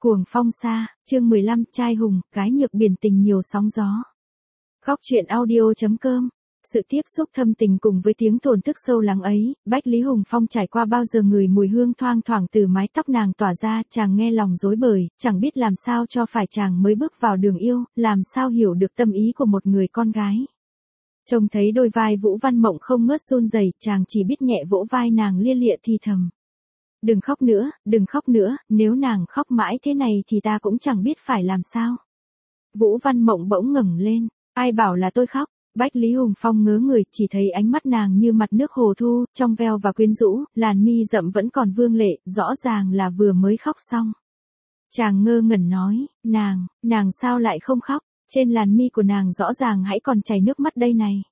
Cuồng phong xa, chương 15, trai hùng, gái nhược biển tình nhiều sóng gió. Góc truyện audio.com. Sự tiếp xúc thâm tình cùng với tiếng thổn thức sâu lắng ấy, Bách Lý Hùng Phong trải qua bao giờ người mùi hương thoang thoảng từ mái tóc nàng tỏa ra, chàng nghe lòng rối bời, chẳng biết làm sao cho phải, chàng mới bước vào đường yêu, làm sao hiểu được tâm ý của một người con gái. Trông thấy đôi vai Vũ Văn Mộng không ngớt run rẩy, chàng chỉ biết nhẹ vỗ vai nàng lia lịa thì thầm. Đừng khóc nữa, đừng khóc nữa, nếu nàng khóc mãi thế này thì ta cũng chẳng biết phải làm sao. Vũ Văn Mộng bỗng ngẩng lên, ai bảo là tôi khóc. Bách Lý Hùng Phong ngớ người, chỉ thấy ánh mắt nàng như mặt nước hồ thu, trong veo và quyến rũ, làn mi rậm vẫn còn vương lệ, rõ ràng là vừa mới khóc xong. Chàng ngơ ngẩn nói, nàng sao lại không khóc, trên làn mi của nàng rõ ràng hãy còn chảy nước mắt đây này.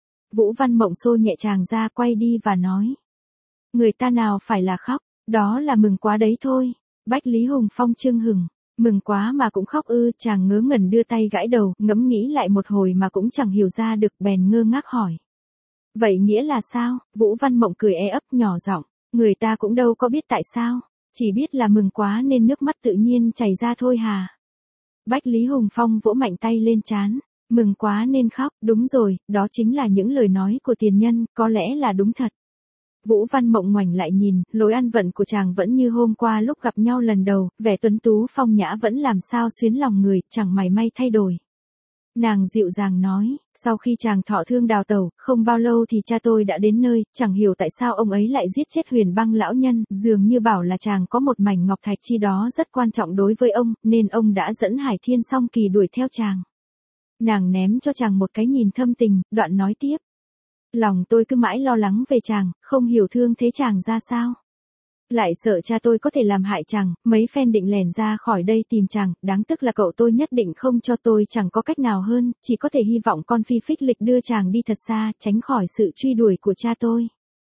Vũ Văn Mộng xô nhẹ chàng ra, quay đi và nói. Người ta nào phải là khóc, đó là mừng quá đấy thôi. Bách Lý Hùng Phong chưng hừng. Mừng quá mà cũng khóc ư? Chàng ngớ ngẩn đưa tay gãi đầu, ngẫm nghĩ lại một hồi mà cũng chẳng hiểu ra được, bèn ngơ ngác hỏi. Vậy nghĩa là sao? Vũ Văn Mộng cười ấp nhỏ giọng, người ta cũng đâu có biết tại sao, chỉ biết là mừng quá nên nước mắt tự nhiên chảy ra thôi hà. Bách Lý Hùng Phong vỗ mạnh tay lên trán, mừng quá nên khóc, đúng rồi, đó chính là những lời nói của tiền nhân, có lẽ là đúng thật. Vũ Văn Mộng ngoảnh lại nhìn, lối ăn vận của chàng vẫn như hôm qua lúc gặp nhau lần đầu, vẻ tuấn tú phong nhã vẫn làm sao xuyến lòng người, chẳng mảy may thay đổi. Nàng dịu dàng nói, sau khi chàng thọ thương đào tẩu, không bao lâu thì cha tôi đã đến nơi, chẳng hiểu tại sao ông ấy lại giết chết Huyền Băng lão nhân, dường như bảo là chàng có một mảnh ngọc thạch chi đó rất quan trọng đối với ông, nên ông đã dẫn Hải Thiên Song Kỳ đuổi theo chàng. Nàng ném cho chàng một cái nhìn thâm tình, đoạn nói tiếp. Lòng tôi cứ mãi lo lắng về chàng, không hiểu thương thế chàng ra sao. Lại sợ cha tôi có thể làm hại chàng, mấy phen định lẻn ra khỏi đây tìm chàng, đáng tức là cậu tôi nhất định không cho tôi, chẳng có cách nào hơn, chỉ có thể hy vọng con phi phích lịch đưa chàng đi thật xa, tránh khỏi sự truy đuổi của cha tôi.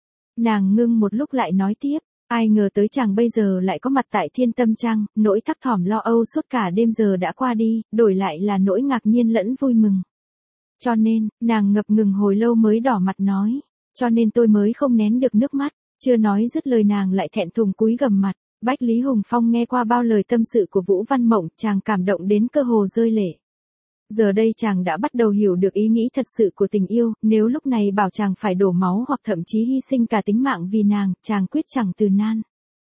Nàng ngưng một lúc lại nói tiếp, ai ngờ tới chàng bây giờ lại có mặt tại Thiên Tâm Trang, nỗi thấp thỏm lo âu suốt cả đêm giờ đã qua đi, đổi lại là nỗi ngạc nhiên lẫn vui mừng. Cho nên, nàng ngập ngừng hồi lâu mới đỏ mặt nói, cho nên tôi mới không nén được nước mắt, chưa nói dứt lời nàng lại thẹn thùng cúi gằm mặt. Bách Lý Hùng Phong nghe qua bao lời tâm sự của Vũ Văn Mộng, chàng cảm động đến cơ hồ rơi lệ. Giờ đây chàng đã bắt đầu hiểu được ý nghĩ thật sự của tình yêu, nếu lúc này bảo chàng phải đổ máu hoặc thậm chí hy sinh cả tính mạng vì nàng, chàng quyết chẳng từ nan.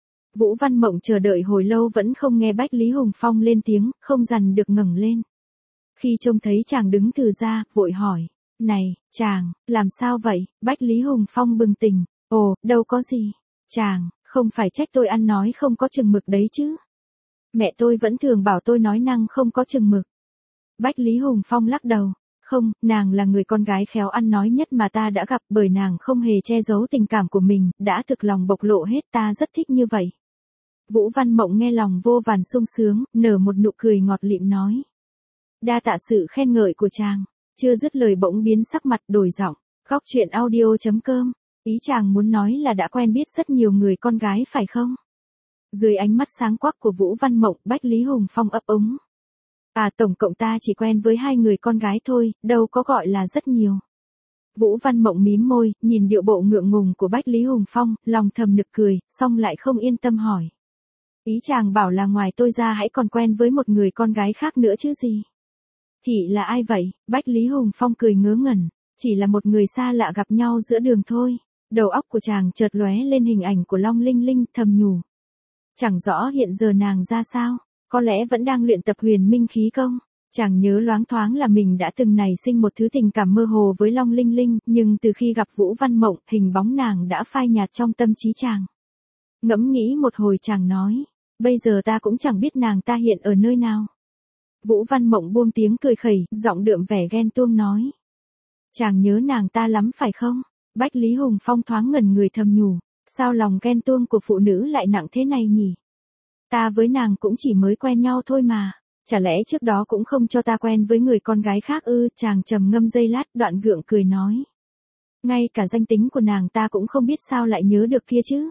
Vũ Văn Mộng chờ đợi hồi lâu vẫn không nghe Bách Lý Hùng Phong lên tiếng, không dằn được ngẩng lên. Khi trông thấy chàng đứng từ ra, vội hỏi, này, chàng, làm sao vậy? Bách Lý Hùng Phong bừng tỉnh, ồ, đâu có gì. Chàng, không phải trách tôi ăn nói không có chừng mực đấy chứ. Mẹ tôi vẫn thường bảo tôi nói năng không có chừng mực. Bách Lý Hùng Phong lắc đầu, không, nàng là người con gái khéo ăn nói nhất mà ta đã gặp, bởi nàng không hề che giấu tình cảm của mình, đã thực lòng bộc lộ hết, ta rất thích như vậy. Vũ Văn Mộng nghe lòng vô vàn sung sướng, nở một nụ cười ngọt lịm nói. Đa tạ sự khen ngợi của chàng, chưa dứt lời bỗng biến sắc mặt đổi giọng, góc truyện audio.com, ý chàng muốn nói là đã quen biết rất nhiều người con gái phải không? Dưới ánh mắt sáng quắc của Vũ Văn Mộng, Bách Lý Hùng Phong ấp úng. À, tổng cộng ta chỉ quen với 2 người con gái thôi, đâu có gọi là rất nhiều. Vũ Văn Mộng mím môi, nhìn điệu bộ ngượng ngùng của Bách Lý Hùng Phong, lòng thầm nực cười, xong lại không yên tâm hỏi. Ý chàng bảo là ngoài tôi ra hãy còn quen với một người con gái khác nữa chứ gì? Thì là ai vậy? Bách Lý Hùng Phong cười ngớ ngẩn, chỉ là một người xa lạ gặp nhau giữa đường thôi. Đầu óc của chàng chợt lóe lên hình ảnh của Long Linh Linh, thầm nhủ. Chẳng rõ hiện giờ nàng ra sao, có lẽ vẫn đang luyện tập huyền minh khí công. Chàng nhớ loáng thoáng là mình đã từng nảy sinh một thứ tình cảm mơ hồ với Long Linh Linh, nhưng từ khi gặp Vũ Văn Mộng, hình bóng nàng đã phai nhạt trong tâm trí chàng. Ngẫm nghĩ một hồi chàng nói, bây giờ ta cũng chẳng biết nàng ta hiện ở nơi nào. Vũ Văn Mộng buông tiếng cười khẩy, giọng đượm vẻ ghen tuông nói. Chàng nhớ nàng ta lắm phải không? Bách Lý Hùng Phong thoáng ngẩn người thầm nhủ, sao lòng ghen tuông của phụ nữ lại nặng thế này nhỉ? Ta với nàng cũng chỉ mới quen nhau thôi mà, chả lẽ trước đó cũng không cho ta quen với người con gái khác ư? Chàng trầm ngâm giây lát, đoạn gượng cười nói. Ngay cả danh tính của nàng ta cũng không biết sao lại nhớ được kia chứ?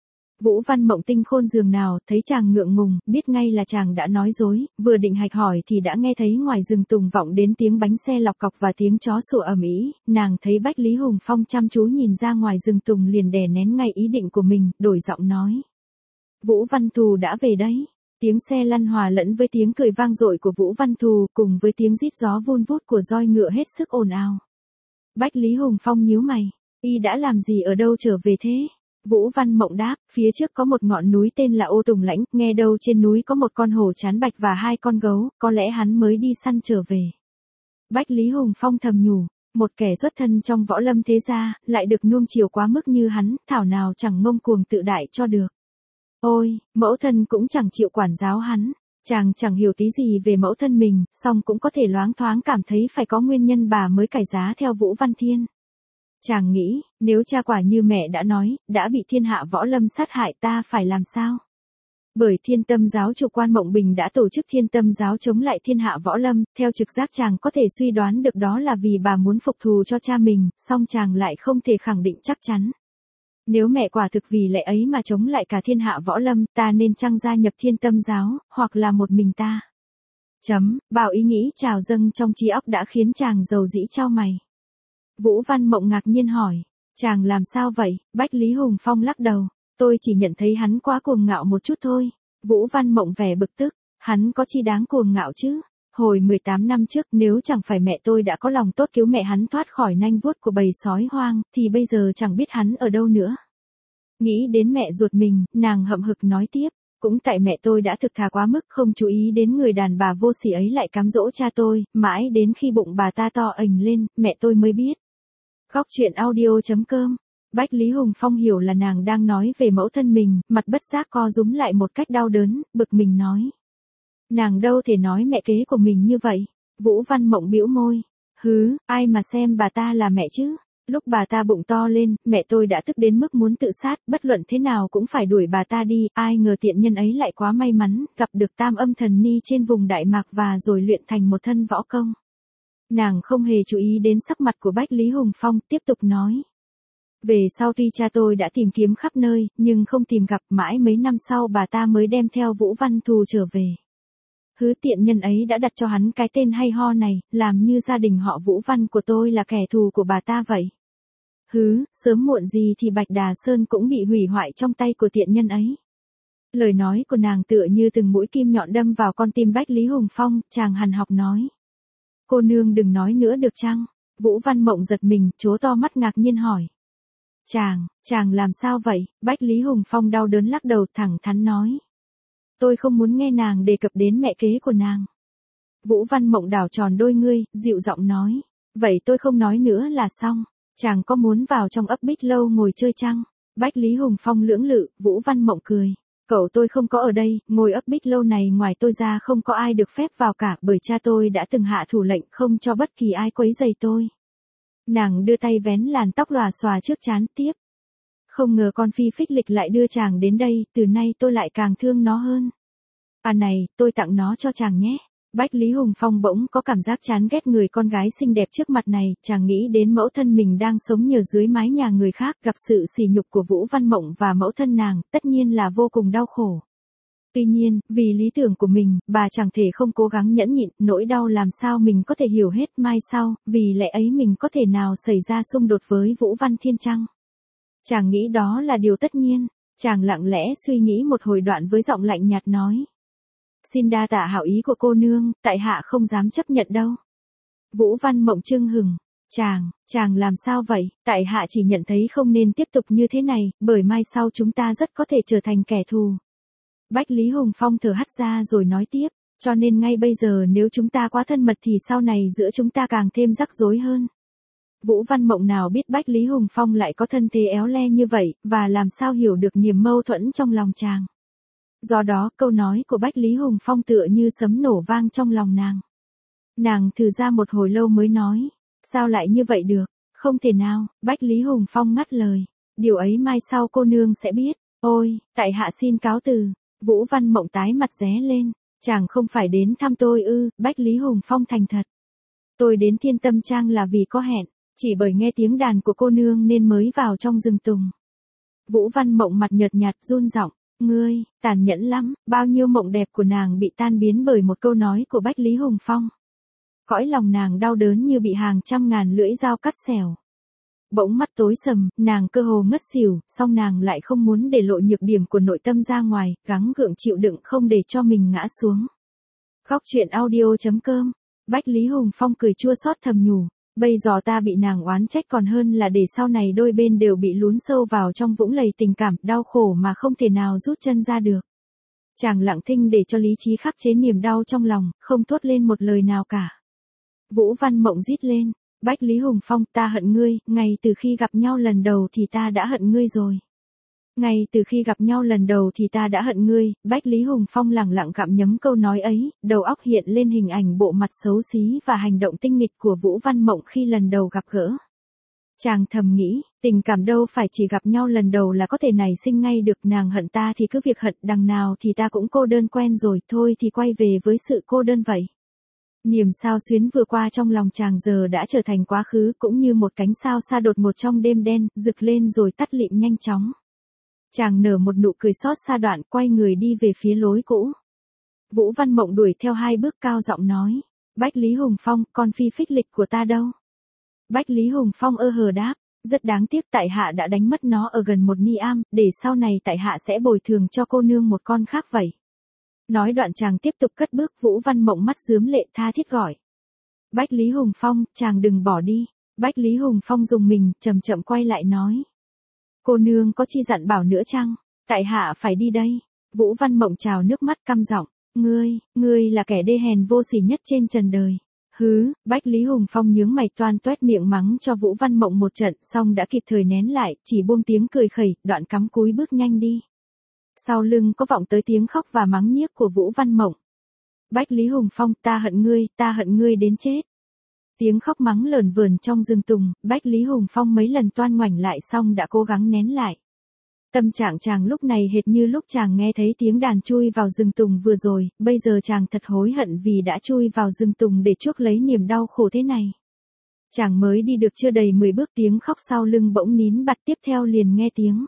Vũ Văn Mộng tinh khôn giường nào, thấy chàng ngượng ngùng, biết ngay là chàng đã nói dối, vừa định hạch hỏi thì đã nghe thấy ngoài rừng tùng vọng đến tiếng bánh xe lọc cọc và tiếng chó sủa ầm ĩ. Nàng thấy Bách Lý Hùng Phong chăm chú nhìn ra ngoài rừng tùng liền đè nén ngay ý định của mình, đổi giọng nói. Vũ Văn Thù đã về đấy. Tiếng xe lăn hòa lẫn với tiếng cười vang dội của Vũ Văn Thù, cùng với tiếng rít gió vun vút của roi ngựa hết sức ồn ào. Bách Lý Hùng Phong nhíu mày, y đã làm gì ở đâu trở về thế? Vũ Văn Mộng đáp, phía trước có một ngọn núi tên là Ô Tùng Lãnh, nghe đâu trên núi có một con hổ chán bạch và 2 con gấu, có lẽ hắn mới đi săn trở về. Bách Lý Hùng Phong thầm nhủ, một kẻ xuất thân trong võ lâm thế gia, lại được nuông chiều quá mức như hắn, thảo nào chẳng ngông cuồng tự đại cho được. Ôi, mẫu thân cũng chẳng chịu quản giáo hắn, chàng chẳng hiểu tí gì về mẫu thân mình, song cũng có thể loáng thoáng cảm thấy phải có nguyên nhân bà mới cải giá theo Vũ Văn Thiên. Chàng nghĩ, nếu cha quả như mẹ đã nói, đã bị thiên hạ võ lâm sát hại ta phải làm sao? Bởi Thiên Tâm giáo chủ Quan Mộng Bình đã tổ chức Thiên Tâm giáo chống lại thiên hạ võ lâm, theo trực giác chàng có thể suy đoán được đó là vì bà muốn phục thù cho cha mình, song chàng lại không thể khẳng định chắc chắn. Nếu mẹ quả thực vì lẽ ấy mà chống lại cả thiên hạ võ lâm, ta nên chăng gia nhập Thiên Tâm giáo, hoặc là một mình ta? Bao ý nghĩ trào dâng trong trí óc đã khiến chàng rầu rĩ chau mày. Vũ Văn Mộng ngạc nhiên hỏi, chàng làm sao vậy? Bách Lý Hùng Phong lắc đầu, tôi chỉ nhận thấy hắn quá cuồng ngạo một chút thôi. Vũ Văn Mộng vẻ bực tức, hắn có chi đáng cuồng ngạo chứ? Hồi 18 năm trước nếu chẳng phải mẹ tôi đã có lòng tốt cứu mẹ hắn thoát khỏi nanh vuốt của bầy sói hoang, thì bây giờ chẳng biết hắn ở đâu nữa. Nghĩ đến mẹ ruột mình, nàng hậm hực nói tiếp, cũng tại mẹ tôi đã thực thà quá mức không chú ý đến người đàn bà vô sỉ ấy lại cám dỗ cha tôi, mãi đến khi bụng bà ta to ình lên, mẹ tôi mới biết. Khóc chuyện audio.com. Bách Lý Hùng Phong hiểu là nàng đang nói về mẫu thân mình, mặt bất giác co rúm lại một cách đau đớn, bực mình nói. Nàng đâu thể nói mẹ kế của mình như vậy. Vũ Văn Mộng bĩu môi. Hứ, ai mà xem bà ta là mẹ chứ. Lúc bà ta bụng to lên, mẹ tôi đã tức đến mức muốn tự sát, bất luận thế nào cũng phải đuổi bà ta đi, ai ngờ tiện nhân ấy lại quá may mắn, gặp được Tam Âm Thần Ni trên vùng Đại Mạc và rồi luyện thành một thân võ công. Nàng không hề chú ý đến sắc mặt của Bách Lý Hùng Phong, tiếp tục nói. Về sau tuy cha tôi đã tìm kiếm khắp nơi, nhưng không tìm gặp, mãi mấy năm sau bà ta mới đem theo Vũ Văn Thù trở về. Hứ, tiện nhân ấy đã đặt cho hắn cái tên hay ho này, làm như gia đình họ Vũ Văn của tôi là kẻ thù của bà ta vậy. Hứ, sớm muộn gì thì Bạch Đà Sơn cũng bị hủy hoại trong tay của tiện nhân ấy. Lời nói của nàng tựa như từng mũi kim nhọn đâm vào con tim Bách Lý Hùng Phong, chàng hằn học nói. Cô nương đừng nói nữa được chăng? Vũ Văn Mộng giật mình, trố to mắt ngạc nhiên hỏi. Chàng làm sao vậy? Bách Lý Hùng Phong đau đớn lắc đầu thẳng thắn nói. Tôi không muốn nghe nàng đề cập đến mẹ kế của nàng. Vũ Văn Mộng đảo tròn đôi ngươi, dịu giọng nói. Vậy tôi không nói nữa là xong. Chàng có muốn vào trong ấp Bích Lâu ngồi chơi chăng? Bách Lý Hùng Phong lưỡng lự, Vũ Văn Mộng cười. Cậu tôi không có ở đây, ngồi ấp Bích Lâu này ngoài tôi ra không có ai được phép vào cả, bởi cha tôi đã từng hạ thủ lệnh không cho bất kỳ ai quấy rầy tôi. Nàng đưa tay vén làn tóc lòa xòa trước trán tiếp. Không ngờ con phi phích lịch lại đưa chàng đến đây, từ nay tôi lại càng thương nó hơn. À này, tôi tặng nó cho chàng nhé. Bách Lý Hùng Phong bỗng có cảm giác chán ghét người con gái xinh đẹp trước mặt này, chàng nghĩ đến mẫu thân mình đang sống nhờ dưới mái nhà người khác, gặp sự sỉ nhục của Vũ Văn Mộng và mẫu thân nàng, tất nhiên là vô cùng đau khổ. Tuy nhiên, vì lý tưởng của mình, bà chẳng thể không cố gắng nhẫn nhịn, nỗi đau làm sao mình có thể hiểu hết mai sau, vì lẽ ấy mình có thể nào xảy ra xung đột với Vũ Văn Thiên chăng? Chàng nghĩ đó là điều tất nhiên, chàng lặng lẽ suy nghĩ một hồi đoạn với giọng lạnh nhạt nói. Xin đa tạ hảo ý của cô nương, tại hạ không dám chấp nhận đâu. Vũ Văn Mộng chưng hừng. Chàng làm sao vậy? Tại hạ chỉ nhận thấy không nên tiếp tục như thế này, bởi mai sau chúng ta rất có thể trở thành kẻ thù. Bách Lý Hùng Phong thở hắt ra rồi nói tiếp, cho nên ngay bây giờ nếu chúng ta quá thân mật thì sau này giữa chúng ta càng thêm rắc rối hơn. Vũ Văn Mộng nào biết Bách Lý Hùng Phong lại có thân thế éo le như vậy, và làm sao hiểu được niềm mâu thuẫn trong lòng chàng. Do đó, câu nói của Bách Lý Hùng Phong tựa như sấm nổ vang trong lòng nàng. Nàng thử ra một hồi lâu mới nói, sao lại như vậy được, không thể nào, Bách Lý Hùng Phong ngắt lời, điều ấy mai sau cô nương sẽ biết, ôi, tại hạ xin cáo từ. Vũ Văn Mộng tái mặt ré lên, chàng không phải đến thăm tôi ư? Bách Lý Hùng Phong thành thật. Tôi đến Thiên Tâm Trang là vì có hẹn, chỉ bởi nghe tiếng đàn của cô nương nên mới vào trong rừng tùng. Vũ Văn Mộng mặt nhợt nhạt run giọng, ngươi, tàn nhẫn lắm, bao nhiêu mộng đẹp của nàng bị tan biến bởi một câu nói của Bách Lý Hùng Phong. Cõi lòng nàng đau đớn như bị hàng trăm ngàn lưỡi dao cắt xẻo. bỗng mắt tối sầm, nàng cơ hồ ngất xỉu, song nàng lại không muốn để lộ nhược điểm của nội tâm ra ngoài, gắng gượng chịu đựng không để cho mình ngã xuống. Khóc chuyện audio.com. Bách Lý Hùng Phong cười chua xót thầm nhủ, bây giờ ta bị nàng oán trách còn hơn là để sau này đôi bên đều bị lún sâu vào trong vũng lầy tình cảm, đau khổ mà không thể nào rút chân ra được. Chàng lặng thinh để cho lý trí khắc chế niềm đau trong lòng, không thốt lên một lời nào cả. Vũ Văn Mộng rít lên, Bách Lý Hùng Phong, ta hận ngươi, ngay từ khi gặp nhau lần đầu thì ta đã hận ngươi rồi. Ngay từ khi gặp nhau lần đầu thì ta đã hận ngươi, Bách Lý Hùng Phong lẳng lặng gặm nhấm câu nói ấy, đầu óc hiện lên hình ảnh bộ mặt xấu xí và hành động tinh nghịch của Vũ Văn Mộng khi lần đầu gặp gỡ. Chàng thầm nghĩ, tình cảm đâu phải chỉ gặp nhau lần đầu là có thể nảy sinh ngay được, nàng hận ta thì cứ việc hận, đằng nào thì ta cũng cô đơn quen rồi, thôi thì quay về với sự cô đơn vậy. Niềm sao xuyến vừa qua trong lòng chàng giờ đã trở thành quá khứ, cũng như một cánh sao xa đột ngột trong đêm đen, rực lên rồi tắt lịm nhanh chóng. Chàng nở một nụ cười xót xa đoạn, quay người đi về phía lối cũ. Vũ Văn Mộng đuổi theo 2 bước cao giọng nói, Bách Lý Hùng Phong, con phi phích lịch của ta đâu? Bách Lý Hùng Phong hờ đáp, rất đáng tiếc tại hạ đã đánh mất nó ở gần một ni am, để sau này tại hạ sẽ bồi thường cho cô nương một con khác vậy. Nói đoạn chàng tiếp tục cất bước, Vũ Văn Mộng mắt rướm lệ tha thiết gọi. Bách Lý Hùng Phong, chàng đừng bỏ đi. Bách Lý Hùng Phong rùng mình, chậm chậm quay lại nói. Cô nương có chi dặn bảo nữa chăng? Tại hạ phải đi đây. Vũ Văn Mộng trào nước mắt căm giọng. Ngươi là kẻ đê hèn vô sỉ nhất trên trần đời. Hứ, Bách Lý Hùng Phong nhướng mày toan toét miệng mắng cho Vũ Văn Mộng một trận, xong đã kịp thời nén lại, chỉ buông tiếng cười khẩy, đoạn cắm cúi bước nhanh đi. Sau lưng có vọng tới tiếng khóc và mắng nhiếc của Vũ Văn Mộng. Bách Lý Hùng Phong, ta hận ngươi đến chết. Tiếng khóc mắng lởn vởn trong rừng tùng, Bách Lý Hùng Phong mấy lần toan ngoảnh lại xong đã cố gắng nén lại. Tâm trạng chàng lúc này hệt như lúc chàng nghe thấy tiếng đàn chui vào rừng tùng vừa rồi, bây giờ chàng thật hối hận vì đã chui vào rừng tùng để chuốc lấy niềm đau khổ thế này. Chàng mới đi được chưa đầy 10 bước tiếng khóc sau lưng bỗng nín bặt, tiếp theo liền nghe tiếng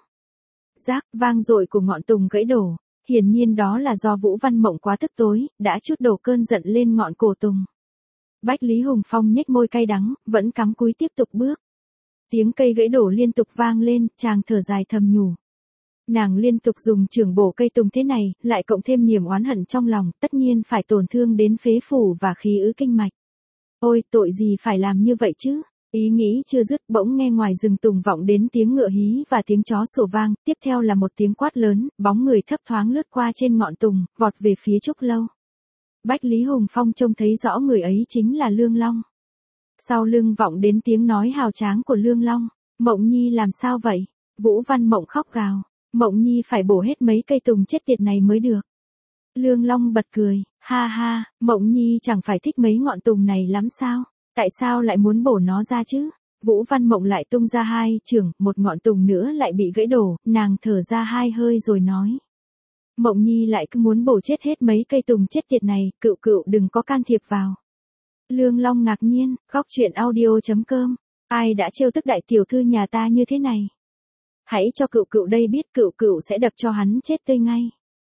rác vang dội của ngọn tùng gãy đổ, hiển nhiên đó là do Vũ Văn Mộng quá tức tối, đã trút đổ cơn giận lên ngọn cổ tùng. Bách Lý Hùng Phong nhếch môi cay đắng, vẫn cắm cúi tiếp tục bước. Tiếng cây gãy đổ liên tục vang lên, chàng thở dài thầm nhủ. Nàng liên tục dùng chưởng bổ cây tùng thế này, lại cộng thêm niềm oán hận trong lòng, tất nhiên phải tổn thương đến phế phủ và khí ứ kinh mạch. Ôi, tội gì phải làm như vậy chứ? Ý nghĩ chưa dứt, bỗng nghe ngoài rừng tùng vọng đến tiếng ngựa hí và tiếng chó sủa vang, tiếp theo là một tiếng quát lớn, bóng người thấp thoáng lướt qua trên ngọn tùng, vọt về phía Trúc Lâu. Bách Lý Hùng Phong trông thấy rõ người ấy chính là Lương Long. Sau lưng vọng đến tiếng nói hào tráng của Lương Long. Mộng Nhi làm sao vậy? Vũ Văn Mộng khóc gào. Mộng Nhi phải bổ hết mấy cây tùng chết tiệt này mới được. Lương Long bật cười. Ha ha, Mộng Nhi chẳng phải thích mấy ngọn tùng này lắm sao? Tại sao lại muốn bổ nó ra chứ? Vũ Văn Mộng lại tung ra 2 chưởng, một ngọn tùng nữa lại bị gãy đổ, nàng thở ra 2 hơi rồi nói. Mộng Nhi lại cứ muốn bổ chết hết mấy cây tùng chết tiệt này, cựu đừng có can thiệp vào. Lương Long ngạc nhiên, khóc chuyện audio.com. Ai đã trêu tức đại tiểu thư nhà ta như thế này? Hãy cho cựu đây biết, cựu sẽ đập cho hắn chết tươi ngay.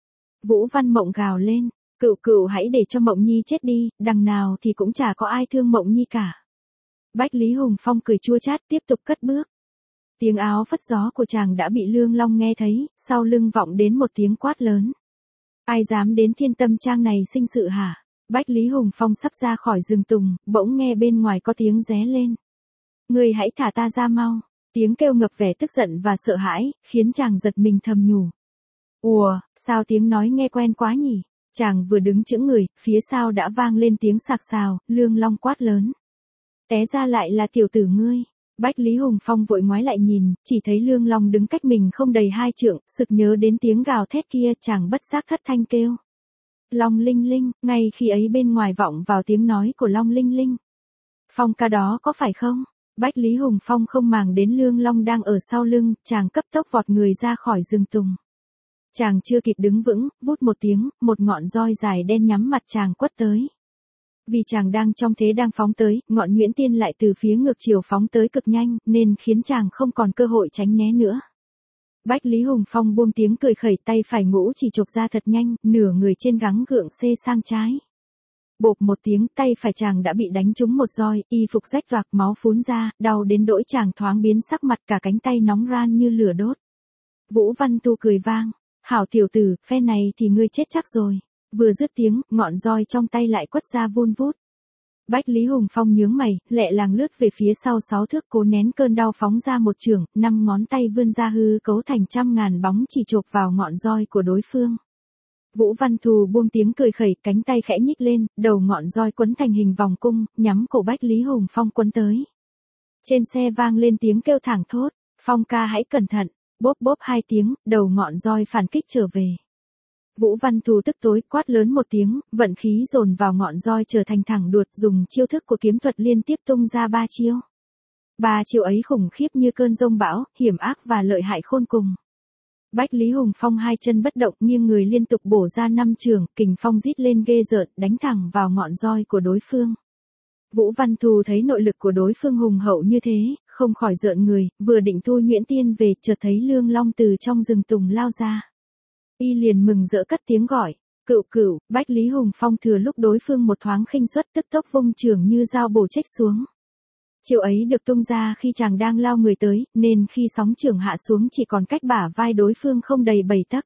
Vũ Văn Mộng gào lên, cựu hãy để cho Mộng Nhi chết đi, đằng nào thì cũng chả có ai thương Mộng Nhi cả. Bách Lý Hùng Phong cười chua chát tiếp tục cất bước. Tiếng áo phất gió của chàng đã bị Lương Long nghe thấy, sau lưng vọng đến một tiếng quát lớn. Ai dám đến Thiên Tâm Trang này sinh sự hả? Bách Lý Hùng Phong sắp ra khỏi rừng tùng, bỗng nghe bên ngoài có tiếng ré lên. Ngươi hãy thả ta ra mau. Tiếng kêu ngập vẻ tức giận và sợ hãi, khiến chàng giật mình thầm nhủ. Ùa, sao tiếng nói nghe quen quá nhỉ? Chàng vừa đứng chững người, phía sau đã vang lên tiếng sạc sào, Lương Long quát lớn. Té ra lại là tiểu tử ngươi. Bách Lý Hùng Phong vội ngoái lại nhìn, chỉ thấy Lương Long đứng cách mình không đầy 2 trượng, sực nhớ đến tiếng gào thét kia, chàng bất giác thất thanh kêu. Long Linh Linh, ngay khi ấy bên ngoài vọng vào tiếng nói của Long Linh Linh. Phong ca đó có phải không? Bách Lý Hùng Phong không màng đến Lương Long đang ở sau lưng, chàng cấp tốc vọt người ra khỏi rừng tùng. Chàng chưa kịp đứng vững, vút một tiếng, một ngọn roi dài đen nhắm mặt chàng quất tới. Vì chàng đang trong thế đang phóng tới, ngọn nhuyễn tiên lại từ phía ngược chiều phóng tới cực nhanh, nên khiến chàng không còn cơ hội tránh né nữa. Bách Lý Hùng Phong buông tiếng cười khẩy, tay phải ngũ chỉ chộp ra thật nhanh, nửa người trên gắng gượng xê sang trái. Bộp một tiếng, tay phải chàng đã bị đánh trúng một roi, y phục rách toạc, máu phún ra, đau đến nỗi chàng thoáng biến sắc mặt, cả cánh tay nóng ran như lửa đốt. Vũ Văn Tu cười vang, hảo tiểu tử, phe này thì ngươi chết chắc rồi. Vừa dứt tiếng, ngọn roi trong tay lại quất ra vun vút. Bách Lý Hùng Phong nhướng mày, lẹ làng lướt về phía sau 6 thước, cố nén cơn đau phóng ra một chưởng, 5 ngón tay vươn ra hư cấu thành trăm ngàn bóng chỉ chộp vào ngọn roi của đối phương. Vũ Văn Thù buông tiếng cười khẩy, cánh tay khẽ nhích lên, đầu ngọn roi quấn thành hình vòng cung, nhắm cổ Bách Lý Hùng Phong quấn tới. Trên xe vang lên tiếng kêu thảng thốt, Phong ca hãy cẩn thận, bốp bốp 2 tiếng, đầu ngọn roi phản kích trở về. Vũ Văn Thù tức tối quát lớn một tiếng, vận khí dồn vào ngọn roi trở thành thẳng đuột, dùng chiêu thức của kiếm thuật liên tiếp tung ra 3 chiêu. 3 chiêu ấy khủng khiếp như cơn giông bão, hiểm ác và lợi hại khôn cùng. Bách Lý Hùng Phong 2 chân bất động, nghiêng người liên tục bổ ra 5 chưởng, kình phong rít lên ghê rợn, đánh thẳng vào ngọn roi của đối phương. Vũ Văn Thù thấy nội lực của đối phương hùng hậu như thế, không khỏi rợn người, vừa định thu nhuyễn tiên về, chợt thấy Lương Long từ trong rừng tùng lao ra. Y liền mừng rỡ cất tiếng gọi, cựu cựu. Bách Lý Hùng Phong thừa lúc đối phương một thoáng khinh suất, tức tốc vung chưởng như dao bổ chếch xuống. Chiêu ấy được tung ra khi chàng đang lao người tới, nên khi sóng chưởng hạ xuống chỉ còn cách bả vai đối phương không đầy 7 tấc.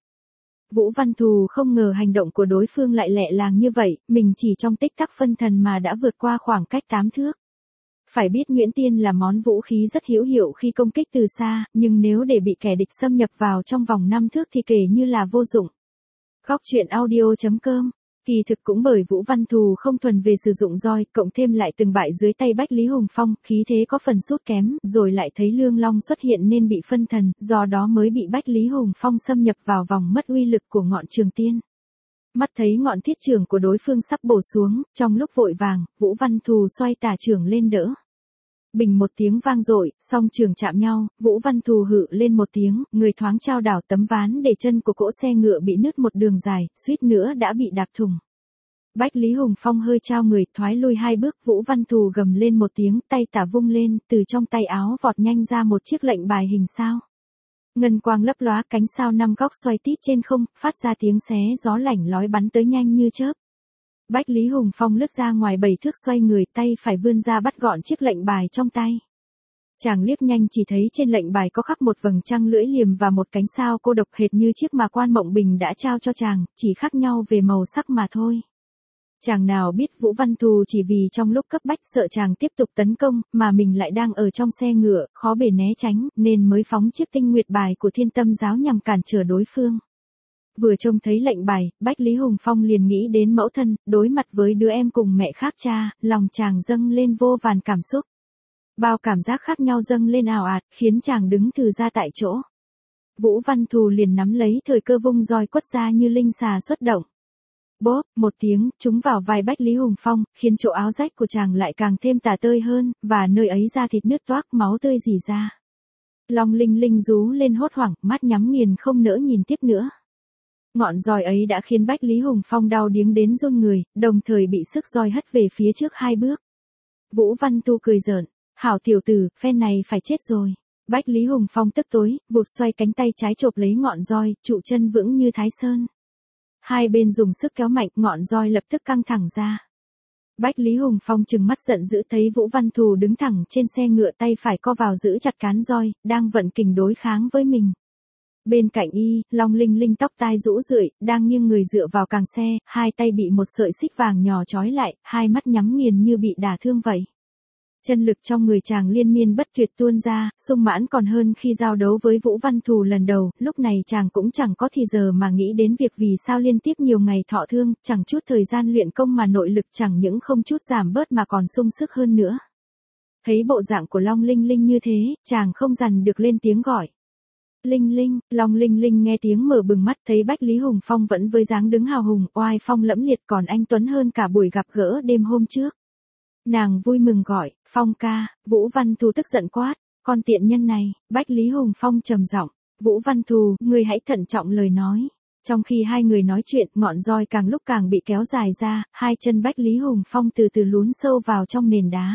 Vũ Văn Thù không ngờ hành động của đối phương lại lẹ làng như vậy, mình chỉ trong tích tắc phân thần mà đã vượt qua khoảng cách 8 thước. Phải biết nhuyễn tiên là món vũ khí rất hữu hiệu khi công kích từ xa, nhưng nếu để bị kẻ địch xâm nhập vào trong vòng 5 thước thì kể như là vô dụng. Góc truyện audio.com. Kỳ thực cũng bởi Vũ Văn Thù không thuần về sử dụng roi, cộng thêm lại từng bại dưới tay Bách Lý Hùng Phong, khí thế có phần sút kém, rồi lại thấy Lương Long xuất hiện nên bị phân thần, do đó mới bị Bách Lý Hùng Phong xâm nhập vào vòng mất uy lực của ngọn trường tiên. Mắt thấy ngọn thiết chưởng của đối phương sắp bổ xuống, trong lúc vội vàng, Vũ Văn Thù xoay tả chưởng lên đỡ. Bình một tiếng vang dội, song chưởng chạm nhau, Vũ Văn Thù hự lên một tiếng, người thoáng trao đảo tấm ván để chân của cỗ xe ngựa bị nứt một đường dài, suýt nữa đã bị đạp thủng. Bách Lý Hùng Phong hơi trao người, thoái lui 2 bước, Vũ Văn Thù gầm lên một tiếng, tay tả vung lên, từ trong tay áo vọt nhanh ra một chiếc lệnh bài hình sao. Ngân quang lấp lóa, cánh sao 5 góc xoay tít trên không, phát ra tiếng xé gió lảnh lói bắn tới nhanh như chớp. Bách Lý Hùng Phong lướt ra ngoài 7 thước, xoay người, tay phải vươn ra bắt gọn chiếc lệnh bài trong tay. Chàng liếc nhanh chỉ thấy trên lệnh bài có khắc một vầng trăng lưỡi liềm và một cánh sao cô độc hệt như chiếc mà Quan Mộng Bình đã trao cho chàng, chỉ khác nhau về màu sắc mà thôi. Chàng nào biết Vũ Văn Thù chỉ vì trong lúc cấp bách sợ chàng tiếp tục tấn công, mà mình lại đang ở trong xe ngựa, khó bề né tránh, nên mới phóng chiếc tinh nguyệt bài của Thiên Tâm giáo nhằm cản trở đối phương. Vừa trông thấy lệnh bài, Bách Lý Hùng Phong liền nghĩ đến mẫu thân, đối mặt với đứa em cùng mẹ khác cha, lòng chàng dâng lên vô vàn cảm xúc. Bao cảm giác khác nhau dâng lên ào ạt, khiến chàng đứng từ ra tại chỗ. Vũ Văn Thù liền nắm lấy thời cơ vung roi quất ra như linh xà xuất động. Bốp, một tiếng, trúng vào vai Bách Lý Hùng Phong, khiến chỗ áo rách của chàng lại càng thêm tả tơi hơn, và nơi ấy da thịt nứt toác, máu tươi rỉ ra. Long Linh Linh rú lên hốt hoảng, mắt nhắm nghiền không nỡ nhìn tiếp nữa. Ngọn roi ấy đã khiến Bách Lý Hùng Phong đau điếng đến run người, đồng thời bị sức roi hất về phía trước 2 bước. Vũ Văn Tu cười giỡn, hảo tiểu tử, phe này phải chết rồi. Bách Lý Hùng Phong tức tối, vụt xoay cánh tay trái chộp lấy ngọn roi, trụ chân vững như Thái Sơn. Hai bên dùng sức kéo mạnh, ngọn roi lập tức căng thẳng ra. Bách Lý Hùng Phong trừng mắt giận dữ thấy Vũ Văn Thù đứng thẳng trên xe ngựa, tay phải co vào giữ chặt cán roi, đang vận kình đối kháng với mình. Bên cạnh y, Long Linh Linh tóc tai rũ rượi, đang nghiêng người dựa vào càng xe, 2 tay bị một sợi xích vàng nhỏ trói lại, 2 mắt nhắm nghiền như bị đả thương vậy. Chân lực trong người chàng liên miên bất tuyệt tuôn ra, sung mãn còn hơn khi giao đấu với Vũ Văn Thù lần đầu, lúc này chàng cũng chẳng có thì giờ mà nghĩ đến việc vì sao liên tiếp nhiều ngày thọ thương, chẳng chút thời gian luyện công mà nội lực chẳng những không chút giảm bớt mà còn sung sức hơn nữa. Thấy bộ dạng của Long Linh Linh như thế, chàng không dằn được lên tiếng gọi. Linh Linh. Long Linh Linh nghe tiếng mở bừng mắt, thấy Bách Lý Hùng Phong vẫn với dáng đứng hào hùng, oai phong lẫm liệt, còn anh tuấn hơn cả buổi gặp gỡ đêm hôm trước. Nàng vui mừng gọi, Phong ca. Vũ Văn Thù tức giận quát, con tiện nhân này. Bách Lý Hùng Phong trầm giọng, Vũ Văn Thù, ngươi hãy thận trọng lời nói. Trong khi hai người nói chuyện, ngọn roi càng lúc càng bị kéo dài ra, 2 chân Bách Lý Hùng Phong từ từ lún sâu vào trong nền đá.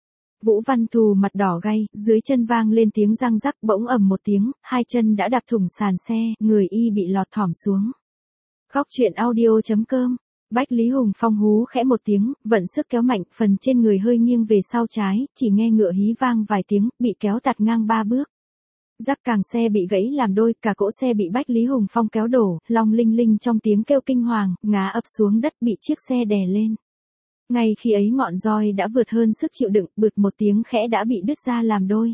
Vũ Văn Thù mặt đỏ gay, dưới chân vang lên tiếng răng rắc, bỗng ầm một tiếng, 2 chân đã đạp thủng sàn xe, người y bị lọt thỏm xuống. Góc truyện audio.com Bách Lý Hùng Phong hú khẽ một tiếng, vận sức kéo mạnh, phần trên người hơi nghiêng về sau trái, chỉ nghe ngựa hí vang vài tiếng, bị kéo tạt ngang 3 bước. Giáp càng xe bị gãy làm đôi, cả cỗ xe bị Bách Lý Hùng Phong kéo đổ, long linh linh trong tiếng kêu kinh hoàng, ngã ập xuống đất bị chiếc xe đè lên. Ngay khi ấy ngọn roi đã vượt hơn sức chịu đựng, bực một tiếng khẽ đã bị đứt ra làm đôi.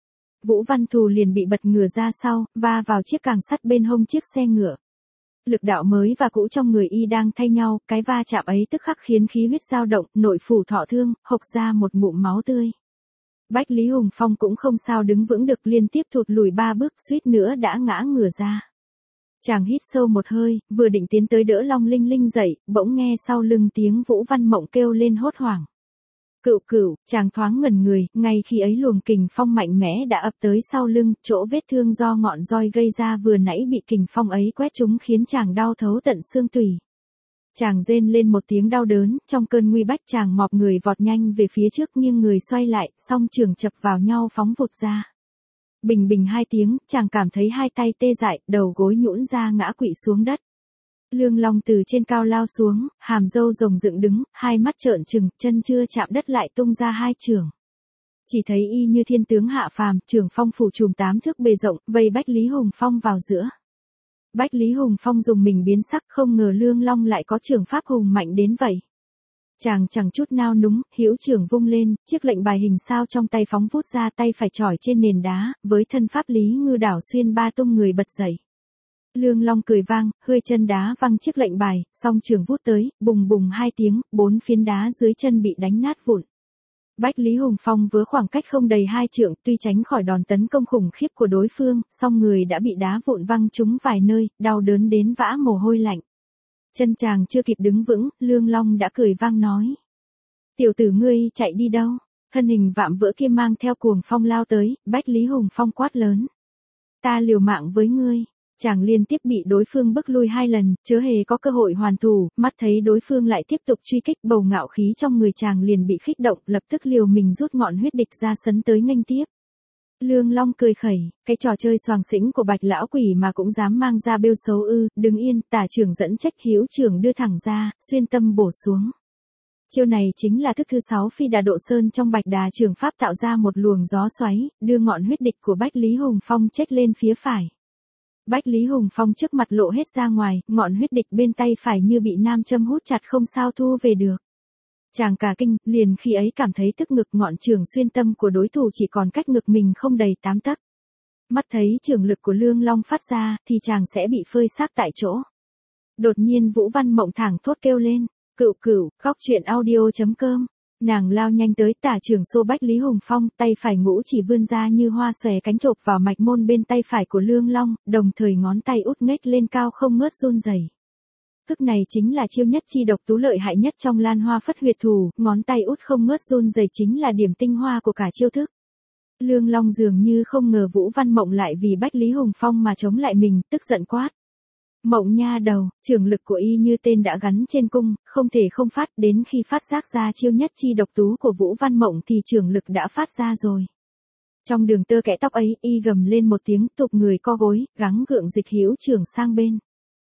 Vũ Văn Thù liền bị bật ngửa ra sau, va vào chiếc càng sắt bên hông chiếc xe ngựa. Lực đạo mới và cũ trong người y đang thay nhau, cái va chạm ấy tức khắc khiến khí huyết dao động, nội phủ thọ thương, hộc ra một ngụm máu tươi. Bách Lý Hùng Phong cũng không sao đứng vững được, liên tiếp thụt lùi 3 bước, suýt nữa đã ngã ngửa ra. Chàng hít sâu một hơi, vừa định tiến tới đỡ Long Linh Linh dậy, bỗng nghe sau lưng tiếng Vũ Văn Mộng kêu lên hốt hoảng. Cựu cựu, chàng thoáng ngẩn người, ngay khi ấy luồng kình phong mạnh mẽ đã ập tới sau lưng, chỗ vết thương do ngọn roi gây ra vừa nãy bị kình phong ấy quét trúng khiến chàng đau thấu tận xương tủy. Chàng rên lên một tiếng đau đớn, trong cơn nguy bách chàng mọp người vọt nhanh về phía trước, nghiêng người xoay lại, song trường chập vào nhau phóng vụt ra. Bình bình 2 tiếng, chàng cảm thấy hai tay tê dại, đầu gối nhũn ra ngã quỵ xuống đất. Lương Long từ trên cao lao xuống, hàm râu rồng dựng đứng, hai mắt trợn trừng, chân chưa chạm đất lại tung ra 2 chưởng. Chỉ thấy y như thiên tướng hạ phàm, trường phong phủ trùm 8 thước bề rộng, vây Bách Lý Hùng Phong vào giữa. Bách Lý Hùng Phong dùng mình biến sắc, không ngờ Lương Long lại có trường pháp hùng mạnh đến vậy. Chàng chẳng chút nao núng, hữu trưởng vung lên, chiếc lệnh bài hình sao trong tay phóng vút ra, tay phải chỏi trên nền đá, với thân pháp Lý Ngư đảo xuyên ba tung người bật dậy. Lương Long cười vang, hơi chân đá văng chiếc lệnh bài, song trường vút tới, bùng bùng 2 tiếng, 4 phiến đá dưới chân bị đánh nát vụn. Bách Lý Hùng Phong với khoảng cách không đầy 2 trượng, tuy tránh khỏi đòn tấn công khủng khiếp của đối phương, song người đã bị đá vụn văng trúng vài nơi, đau đớn đến vã mồ hôi lạnh. Chân chàng chưa kịp đứng vững, Lương Long đã cười vang nói. Tiểu tử ngươi chạy đi đâu? Thân hình vạm vỡ kia mang theo cuồng phong lao tới, Bách Lý Hùng Phong quát lớn. Ta liều mạng với ngươi. Chàng liên tiếp bị đối phương bức lui 2 lần, chớ hề có cơ hội hoàn thủ, mắt thấy đối phương lại tiếp tục truy kích, bầu ngạo khí trong người chàng liền bị khích động, lập tức liều mình rút ngọn huyết địch ra sấn tới nghênh tiếp. Lương Long cười khẩy, cái trò chơi xoàng xĩnh của Bạch lão quỷ mà cũng dám mang ra bêu xấu ư, đứng yên, tả trưởng dẫn trách, hữu trưởng đưa thẳng ra, xuyên tâm bổ xuống. Chiêu này chính là thức thứ 6 phi đà độ sơn trong Bạch Đà trường pháp, tạo ra một luồng gió xoáy, đưa ngọn huyết địch của Bách Lý Hùng Phong chết lên phía phải. Bách Lý Hùng Phong trước mặt lộ hết ra ngoài, ngọn huyết địch bên tay phải như bị nam châm hút chặt không sao thu về được. Chàng cả kinh, liền khi ấy cảm thấy tức ngực, ngọn trường xuyên tâm của đối thủ chỉ còn cách ngực mình không đầy 8 tấc. Mắt thấy trường lực của Lương Long phát ra, thì chàng sẽ bị phơi xác tại chỗ. Đột nhiên Vũ Văn Mộng thảng thốt kêu lên, cựu cựu, khóc chuyện audio.com. Nàng lao nhanh tới, tả trường xô Bách Lý Hùng Phong, tay phải ngũ chỉ vươn ra như hoa xòe cánh chộp vào mạch môn bên tay phải của Lương Long, đồng thời ngón tay út nghếch lên cao không ngớt run rẩy. Thức này chính là chiêu nhất chi độc tú lợi hại nhất trong Lan Hoa Phất Huyệt Thủ, ngón tay út không ngớt run rẩy chính là điểm tinh hoa của cả chiêu thức. Lương Long dường như không ngờ Vũ Văn Mộng lại vì Bách Lý Hùng Phong mà chống lại mình, tức giận quát. Mộng nha đầu, trường lực của y như tên đã gắn trên cung, không thể không phát, đến khi phát giác ra chiêu nhất chi độc tú của Vũ Văn Mộng thì trường lực đã phát ra rồi. Trong đường tơ kẽ tóc ấy, y gầm lên một tiếng, tụp người co gối, gắng gượng dịch hữu trường sang bên.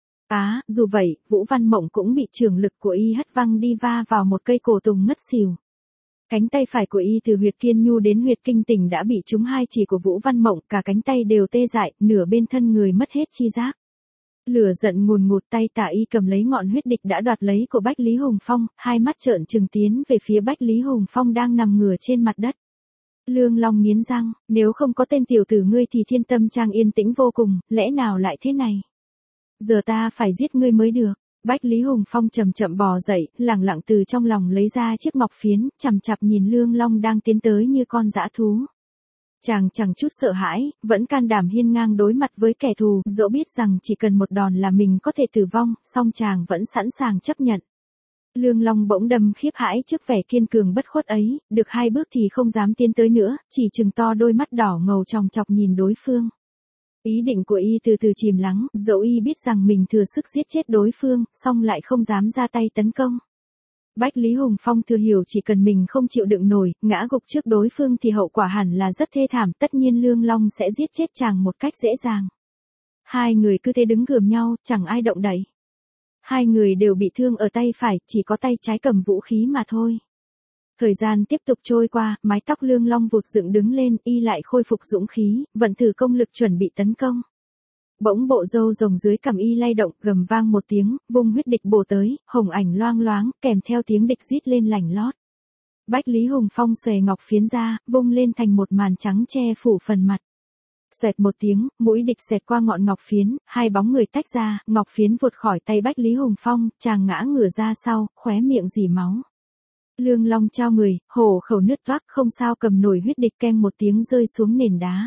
Dù vậy, Vũ Văn Mộng cũng bị trường lực của y hất văng đi, va vào một cây cổ tùng ngất xỉu. Cánh tay phải của y từ huyệt kiên nhu đến huyệt kinh tỉnh đã bị trúng 2 chỉ của Vũ Văn Mộng, cả cánh tay đều tê dại, nửa bên thân người mất hết chi giác. Lửa giận ngùn ngụt, tay tả y cầm lấy ngọn huyết địch đã đoạt lấy của Bách Lý Hùng Phong, hai mắt trợn trừng tiến về phía Bách Lý Hùng Phong đang nằm ngửa trên mặt đất. Lương Long nghiến răng, nếu không có tên tiểu tử ngươi thì Thiên Tâm Trang yên tĩnh vô cùng, lẽ nào lại thế này? Giờ ta phải giết ngươi mới được. Bách Lý Hùng Phong chậm chậm bò dậy, lẳng lặng từ trong lòng lấy ra chiếc ngọc phiến, chằm chằm nhìn Lương Long đang tiến tới như con dã thú. Chàng chẳng chút sợ hãi, vẫn can đảm hiên ngang đối mặt với kẻ thù, dẫu biết rằng chỉ cần một đòn là mình có thể tử vong, song chàng vẫn sẵn sàng chấp nhận. Lương Long bỗng đâm khiếp hãi trước vẻ kiên cường bất khuất ấy, được 2 bước thì không dám tiến tới nữa, chỉ trừng to đôi mắt đỏ ngầu chòng chọc nhìn đối phương. Ý định của y từ từ chìm lắng, dẫu y biết rằng mình thừa sức giết chết đối phương, song lại không dám ra tay tấn công. Bách Lý Hùng Phong thừa hiểu chỉ cần mình không chịu đựng nổi, ngã gục trước đối phương thì hậu quả hẳn là rất thê thảm, tất nhiên Lương Long sẽ giết chết chàng một cách dễ dàng. Hai người cứ thế đứng gườm nhau, chẳng ai động đậy. Hai người đều bị thương ở tay phải, chỉ có tay trái cầm vũ khí mà thôi. Thời gian tiếp tục trôi qua, mái tóc Lương Long vụt dựng đứng lên, y lại khôi phục dũng khí, vận thử công lực chuẩn bị tấn công. Bỗng bộ râu rồng dưới cằm y lay động, gầm vang một tiếng, vung huyết địch bổ tới, hồng ảnh loang loáng, kèm theo tiếng địch rít lên lành lót. Bách Lý Hùng Phong xòe ngọc phiến ra, vung lên thành một màn trắng che phủ phần mặt. Xoẹt một tiếng, mũi địch xẹt qua ngọn ngọc phiến, hai bóng người tách ra, ngọc phiến vụt khỏi tay Bách Lý Hùng Phong, chàng ngã ngửa ra sau, khóe miệng rỉ máu. Lương Long trao người, hổ khẩu nứt toác, không sao cầm nổi huyết địch, keng một tiếng rơi xuống nền đá.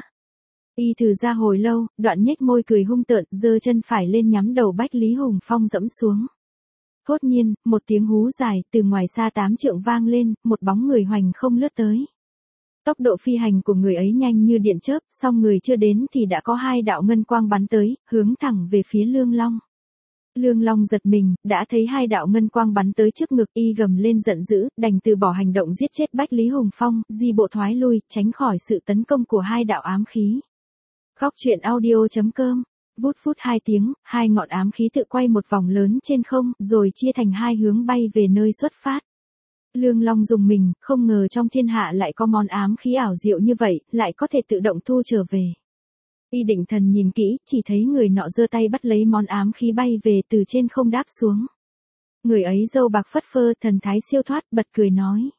Y thử ra hồi lâu, đoạn nhếch môi cười hung tợn, giơ chân phải lên nhắm đầu Bách Lý Hùng Phong dẫm xuống. Thốt nhiên, một tiếng hú dài, từ ngoài xa 8 trượng vang lên, một bóng người hoành không lướt tới. Tốc độ phi hành của người ấy nhanh như điện chớp, song người chưa đến thì đã có hai đạo ngân quang bắn tới, hướng thẳng về phía Lương Long. Lương Long giật mình, đã thấy hai đạo ngân quang bắn tới trước ngực, y gầm lên giận dữ, đành từ bỏ hành động giết chết Bách Lý Hùng Phong, di bộ thoái lui, tránh khỏi sự tấn công của hai đạo ám khí. Khóc chuyện audio.com. Vút phút 2 tiếng, hai ngọn ám khí tự quay một vòng lớn trên không, rồi chia thành hai hướng bay về nơi xuất phát. Lương Long dùng mình, không ngờ trong thiên hạ lại có món ám khí ảo diệu như vậy, lại có thể tự động thu trở về. Y định thần nhìn kỹ, chỉ thấy người nọ giơ tay bắt lấy món ám khí bay về từ trên không đáp xuống. Người ấy râu bạc phất phơ, thần thái siêu thoát, bật cười nói.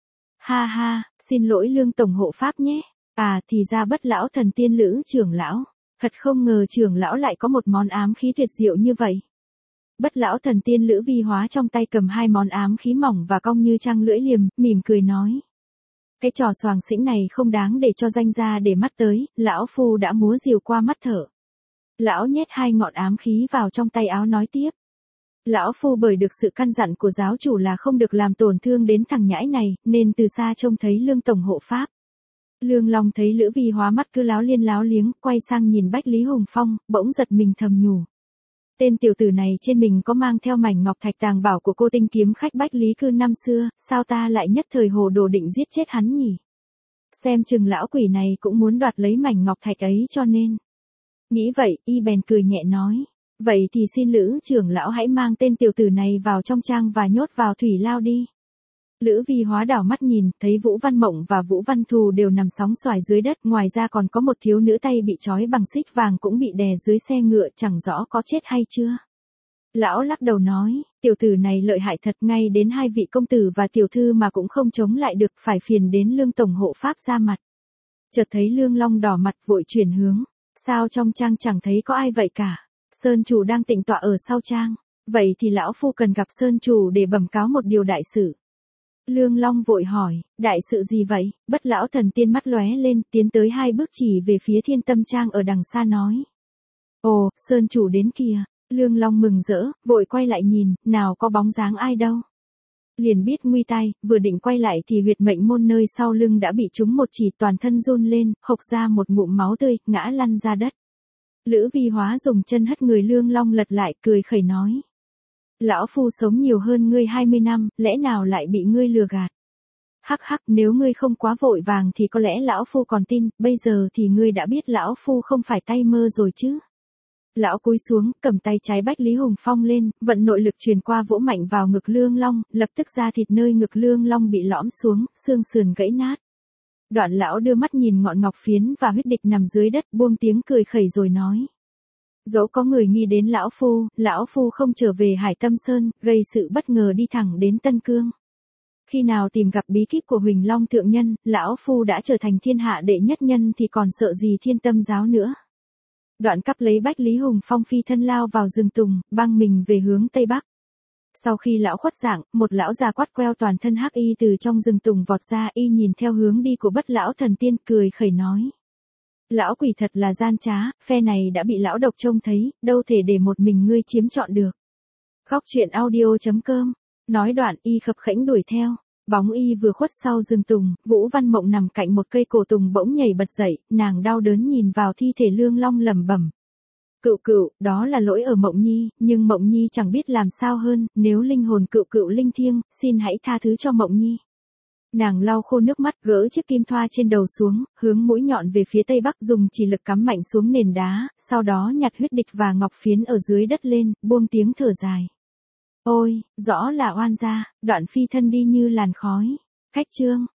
Ha ha, xin lỗi Lương tổng hộ pháp nhé. À thì ra Bất lão thần tiên Lữ trưởng lão. Thật không ngờ trưởng lão lại có một món ám khí tuyệt diệu như vậy. Bất lão thần tiên Lữ Vi Hóa trong tay cầm hai món ám khí mỏng và cong như trăng lưỡi liềm, mỉm cười nói. Cái trò xoàng xĩnh này không đáng để cho danh gia để mắt tới, lão phu đã múa rìu qua mắt thở. Lão nhét hai ngọn ám khí vào trong tay áo nói tiếp. Lão phu bởi được sự căn dặn của giáo chủ là không được làm tổn thương đến thằng nhãi này, nên từ xa trông thấy Lương tổng hộ pháp. Lương Long thấy Lữ Vi Hóa mắt cứ láo liên láo liếng, quay sang nhìn Bách Lý Hùng Phong, bỗng giật mình thầm nhủ. Tên tiểu tử này trên mình có mang theo mảnh ngọc thạch tàng bảo của cô tinh kiếm khách Bách Lý Cư năm xưa, sao ta lại nhất thời hồ đồ định giết chết hắn nhỉ? Xem chừng lão quỷ này cũng muốn đoạt lấy mảnh ngọc thạch ấy cho nên. Nghĩ vậy, y bèn cười nhẹ nói. Vậy thì xin Lữ trưởng lão hãy mang tên tiểu tử này vào trong trang và nhốt vào thủy lao đi. Lữ Vi Hóa đảo mắt nhìn, thấy Vũ Văn Mộng và Vũ Văn Thù đều nằm sóng xoài dưới đất, ngoài ra còn có một thiếu nữ tay bị trói bằng xích vàng cũng bị đè dưới xe ngựa, chẳng rõ có chết hay chưa. Lão lắc đầu nói, tiểu tử này lợi hại thật, ngay đến hai vị công tử và tiểu thư mà cũng không chống lại được, phải phiền đến Lương tổng hộ pháp ra mặt. Chợt thấy Lương Long đỏ mặt vội chuyển hướng, sao trong trang chẳng thấy có ai vậy cả, Sơn chủ đang tịnh tọa ở sau trang, vậy thì lão phu cần gặp Sơn chủ để bẩm cáo một điều đại sự. Lương Long vội hỏi, đại sự gì vậy? Bất lão thần tiên mắt lóe lên, tiến tới 2 bước chỉ về phía Thiên Tâm Trang ở đằng xa nói. Ồ, Sơn chủ đến kìa. Lương Long mừng rỡ, vội quay lại nhìn, nào có bóng dáng ai đâu. Liền biết nguy tai, vừa định quay lại thì huyệt mệnh môn nơi sau lưng đã bị trúng một chỉ, toàn thân run lên, hộc ra một ngụm máu tươi, ngã lăn ra đất. Lữ Vi Hóa dùng chân hất người Lương Long lật lại, cười khẩy nói. Lão phu sống nhiều hơn ngươi 20 năm, lẽ nào lại bị ngươi lừa gạt? Hắc hắc, nếu ngươi không quá vội vàng thì có lẽ lão phu còn tin, bây giờ thì ngươi đã biết lão phu không phải tay mơ rồi chứ. Lão cúi xuống, cầm tay trái Bách Lý Hùng Phong lên, vận nội lực truyền qua vỗ mạnh vào ngực Lương Long, lập tức da thịt nơi ngực Lương Long bị lõm xuống, xương sườn gãy nát. Đoạn lão đưa mắt nhìn ngọn ngọc phiến và huyết địch nằm dưới đất, buông tiếng cười khẩy rồi nói. Dẫu có người nghi đến lão phu không trở về Hải Tâm Sơn, gây sự bất ngờ đi thẳng đến Tân Cương. Khi nào tìm gặp bí kíp của Huỳnh Long thượng nhân, lão phu đã trở thành thiên hạ đệ nhất nhân thì còn sợ gì Thiên Tâm giáo nữa. Đoạn cắp lấy Bách Lý Hùng Phong phi thân lao vào rừng tùng, băng mình về hướng Tây Bắc. Sau khi lão khuất dạng, một lão già quắt queo toàn thân hắc y từ trong rừng tùng vọt ra, y nhìn theo hướng đi của Bất lão thần tiên, cười khẩy nói. Lão quỷ thật là gian trá, phe này đã bị lão độc trông thấy, đâu thể để một mình ngươi chiếm trọn được. Khóc chuyện audio.com. Nói đoạn y khập khẽnh đuổi theo. Bóng y vừa khuất sau rừng tùng, Vũ Văn Mộng nằm cạnh một cây cổ tùng bỗng nhảy bật dậy, nàng đau đớn nhìn vào thi thể Lương Long lẩm bẩm. Cựu cựu, đó là lỗi ở Mộng Nhi, nhưng Mộng Nhi chẳng biết làm sao hơn, nếu linh hồn cựu cựu linh thiêng, xin hãy tha thứ cho Mộng Nhi. Nàng lau khô nước mắt, gỡ chiếc kim thoa trên đầu xuống, hướng mũi nhọn về phía Tây Bắc, dùng chỉ lực cắm mạnh xuống nền đá, sau đó nhặt huyết địch và ngọc phiến ở dưới đất lên, buông tiếng thở dài. Ôi, rõ là oan gia, đoạn phi thân đi như làn khói. Khách chương.